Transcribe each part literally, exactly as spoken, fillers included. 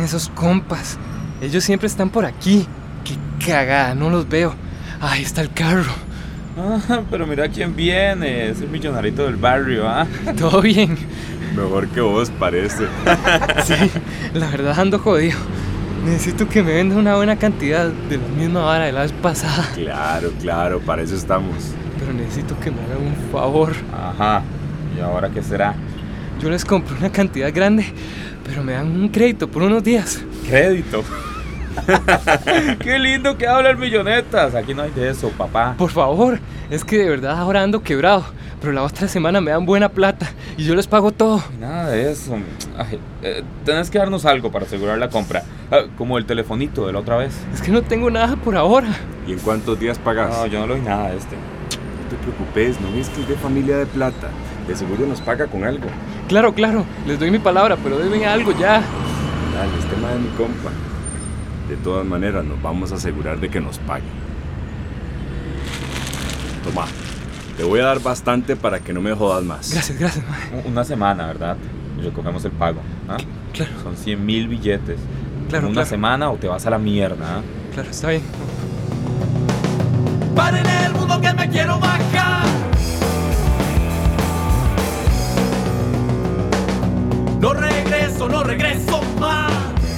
esos compas. Ellos siempre están por aquí. Qué cagada, no los veo. Ahí está el carro. Ah, pero mira quién viene. Es el millonarito del barrio, ¿ah? Todo bien. Mejor que vos, parece. Sí, la verdad ando jodido. Necesito que me venda una buena cantidad de la misma vara de la vez pasada. Claro, claro, para eso estamos. Pero necesito que me hagan un favor. Ajá. ¿Y ahora qué será? Yo les compro una cantidad grande, pero me dan un crédito por unos días. ¿Crédito? ¡Qué lindo que habla el millonetas! Aquí no hay de eso, papá. Por favor, es que de verdad ahora ando quebrado. Pero la otra semana me dan buena plata y yo les pago todo. Nada de eso. Ay, eh, tenés que darnos algo para asegurar la compra. Ah, como el telefonito de la otra vez. Es que no tengo nada por ahora. ¿Y en cuántos días pagas? No, yo no le doy nada a este. No te preocupes, ¿no ves que es de familia de plata? De seguro nos paga con algo. Claro, claro, les doy mi palabra, pero deben algo ya. Dale, es tema de mi compa. De todas maneras, nos vamos a asegurar de que nos paguen. Toma, te voy a dar bastante para que no me jodas más. Gracias, gracias, madre. Una semana, ¿verdad? Y recogemos el pago. ¿Ah? Claro. Son cien mil billetes. Claro, Una claro. semana o te vas a la mierda. ¿Ah? Claro, está bien. Para en el mundo que me quiero bajar. No regreso, no regreso más.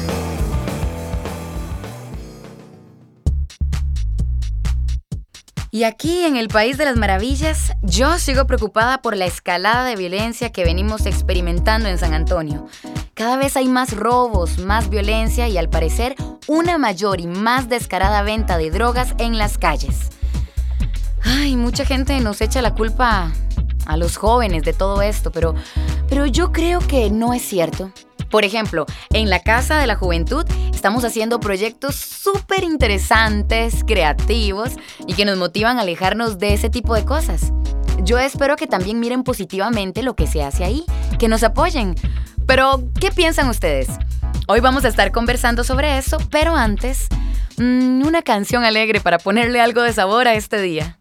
Y aquí, en el País de las Maravillas, yo sigo preocupada por la escalada de violencia que venimos experimentando en San Antonio. Cada vez hay más robos, más violencia y, al parecer, una mayor y más descarada venta de drogas en las calles. Ay, mucha gente nos echa la culpa a los jóvenes de todo esto, pero, pero yo creo que no es cierto. Por ejemplo, en la Casa de la Juventud estamos haciendo proyectos súper interesantes, creativos y que nos motivan a alejarnos de ese tipo de cosas. Yo espero que también miren positivamente lo que se hace ahí, que nos apoyen. Pero, ¿qué piensan ustedes? Hoy vamos a estar conversando sobre eso, pero antes, mmm, una canción alegre para ponerle algo de sabor a este día.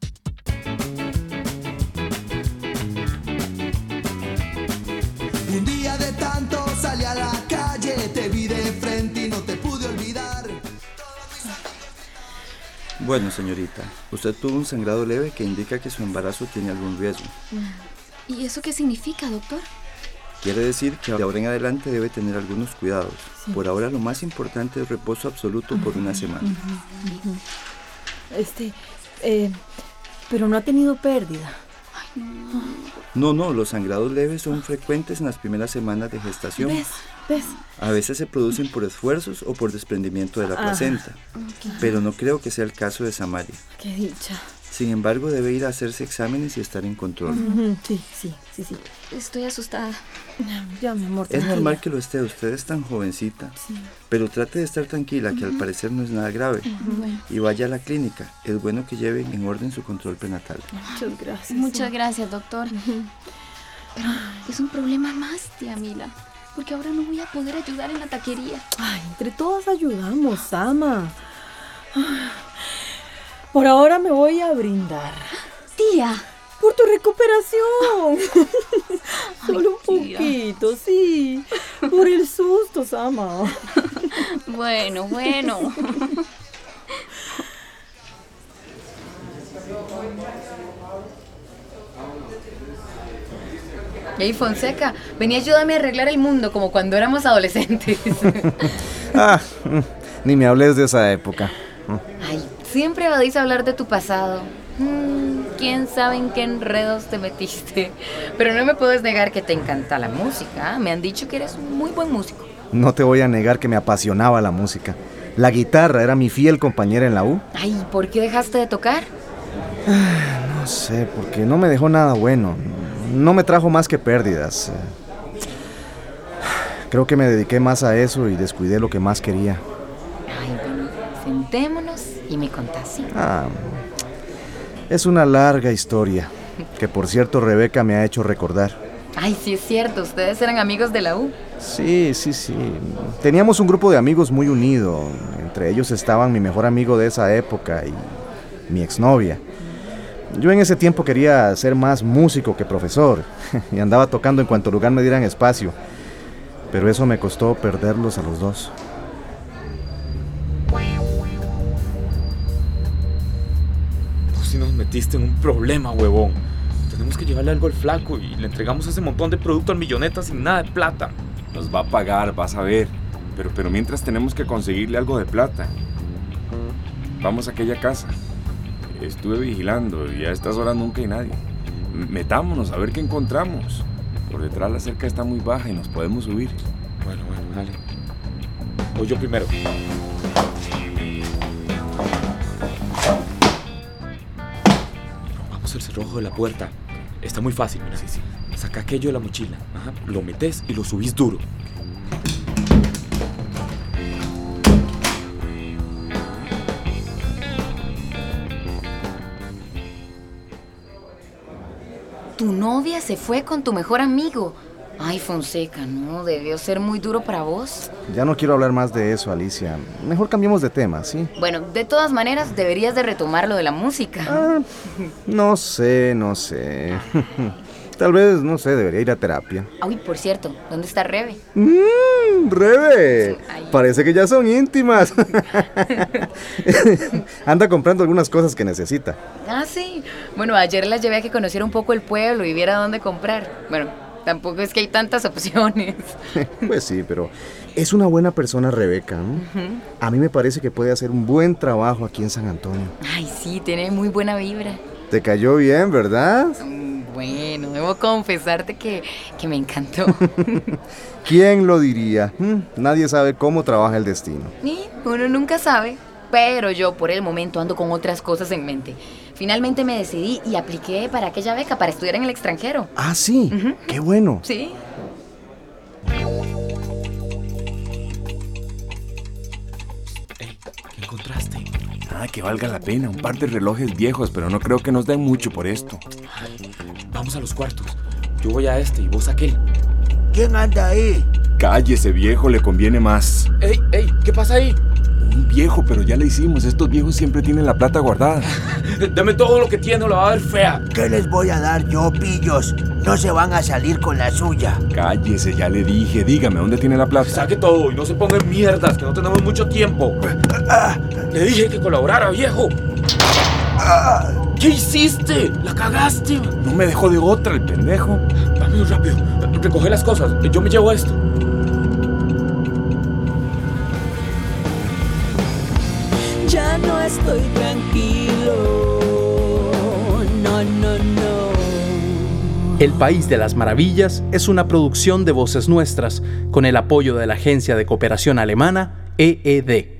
Un día de tanto salí a la calle, te vi de frente y no te pude olvidar. Bueno, señorita, usted tuvo un sangrado leve que indica que su embarazo tiene algún riesgo. ¿Y eso qué significa, doctor? Quiere decir que de ahora en adelante debe tener algunos cuidados. Sí. Por ahora lo más importante es reposo absoluto por una semana. Uh-huh, uh-huh. Este, eh, pero no ha tenido pérdida. Ay, no. No, no, los sangrados leves son frecuentes en las primeras semanas de gestación. ¿Ves? ¿Ves? A veces se producen por esfuerzos o por desprendimiento de la Ah, placenta, okay. pero no creo que sea el caso de Samaria. Qué dicha. Sin embargo, debe ir a hacerse exámenes y estar en control. Uh-huh. Sí, sí, sí, sí. Estoy asustada. Ya, mi amor, Es tranquila. normal que lo esté, usted es tan jovencita. Sí. Pero trate de estar tranquila, que al parecer no es nada grave. Uh-huh. Y vaya a la clínica. Es bueno que lleven en orden su control prenatal. Muchas gracias. Muchas gracias, doctor. Uh-huh. Pero es un problema más, tía Mila, porque ahora no voy a poder ayudar en la taquería. Ay, entre todas ayudamos, Sama. Por ahora me voy a brindar. Tía. Por tu recuperación. Solo un tía. poquito, sí. Por el susto, Sama. Bueno, bueno. Hey, Fonseca, vení, ayúdame a arreglar el mundo como cuando éramos adolescentes. Ah, ni me hables de esa época. Ay, siempre evadís hablar de tu pasado. Hmm, quién sabe en qué enredos te metiste. Pero no me puedes negar que te encanta la música. Me han dicho que eres un muy buen músico. No te voy a negar que me apasionaba la música. La guitarra era mi fiel compañera en la U. Ay, ¿por qué dejaste de tocar? No sé, porque no me dejó nada bueno. No me trajo más que pérdidas. Creo que me dediqué más a eso y descuidé lo que más quería. Ay, bueno, sentémonos y me contás, ¿sí? Ah, es una larga historia, que por cierto Rebeca me ha hecho recordar. Ay, sí es cierto, ustedes eran amigos de la U. Sí, sí, sí. Teníamos un grupo de amigos muy unido. Entre ellos estaban mi mejor amigo de esa época y mi exnovia. Yo en ese tiempo quería ser más músico que profesor y andaba tocando en cuanto lugar me dieran espacio. Pero eso me costó perderlos a los dos. sí nos metiste en un problema, huevón. Tenemos que llevarle algo al flaco y le entregamos ese montón de producto al Milloneta sin nada de plata. Nos va a pagar, vas a ver. Pero, pero mientras tenemos que conseguirle algo de plata. Vamos a aquella casa. Estuve vigilando y a estas horas nunca hay nadie. Metámonos a ver qué encontramos. Por detrás la cerca está muy baja y nos podemos subir. Bueno, bueno, dale. Voy yo primero. Vamos al cerrojo de la puerta. Está muy fácil, mira. Sí, sí. Saca aquello de la mochila. Ajá. Lo metes y lo subís duro. Tu novia se fue con tu mejor amigo. Ay, Fonseca, no, debió ser muy duro para vos. Ya no quiero hablar más de eso, Alicia. Mejor cambiemos de tema, ¿sí? Bueno, de todas maneras, deberías de retomar lo de la música. Ah, no sé, no sé. Tal vez, no sé, debería ir a terapia. Ay, por cierto, ¿dónde está Rebe? Mmm, Rebe. Ay. Parece que ya son íntimas. Anda comprando algunas cosas que necesita. Ah, sí. Bueno, ayer la llevé a que conociera un poco el pueblo y viera dónde comprar. Bueno, tampoco es que hay tantas opciones. Pues sí, pero es una buena persona, Rebeca, ¿no? Uh-huh. A mí me parece que puede hacer un buen trabajo aquí en San Antonio. Ay, sí, tiene muy buena vibra. Te cayó bien, ¿verdad? Bueno, debo confesarte que, que me encantó. ¿Quién lo diría? Hmm, nadie sabe cómo trabaja el destino. Sí, uno nunca sabe, pero yo por el momento ando con otras cosas en mente. Finalmente me decidí y apliqué para aquella beca para estudiar en el extranjero. Ah, sí, uh-huh. Qué bueno. Sí. Hey, ¿qué encontraste? Nada que valga la pena, un par de relojes viejos, pero no creo que nos den mucho por esto. Ay, vamos a los cuartos. Yo voy a este y vos a aquel. ¿Quién anda ahí? Cállese, viejo, le conviene más. Ey, ey, ¿qué pasa ahí? Un viejo, pero ya le hicimos. Estos viejos siempre tienen la plata guardada. Dame todo lo que tiene o la va a ver fea. ¿Qué les voy a dar yo, pillos? No se van a salir con la suya. Cállese, ya le dije. Dígame, ¿dónde tiene la plata? Saque todo y no se ponga en mierdas, que no tenemos mucho tiempo. Le dije que colaborara, viejo. ¿Qué hiciste? ¡La cagaste! No me dejó de otra el pendejo. Vámonos rápido. Recoge las cosas. Yo me llevo esto. Ya no estoy tranquilo. No, no, no. El País de las Maravillas es una producción de Voces Nuestras con el apoyo de la agencia de cooperación alemana E E D.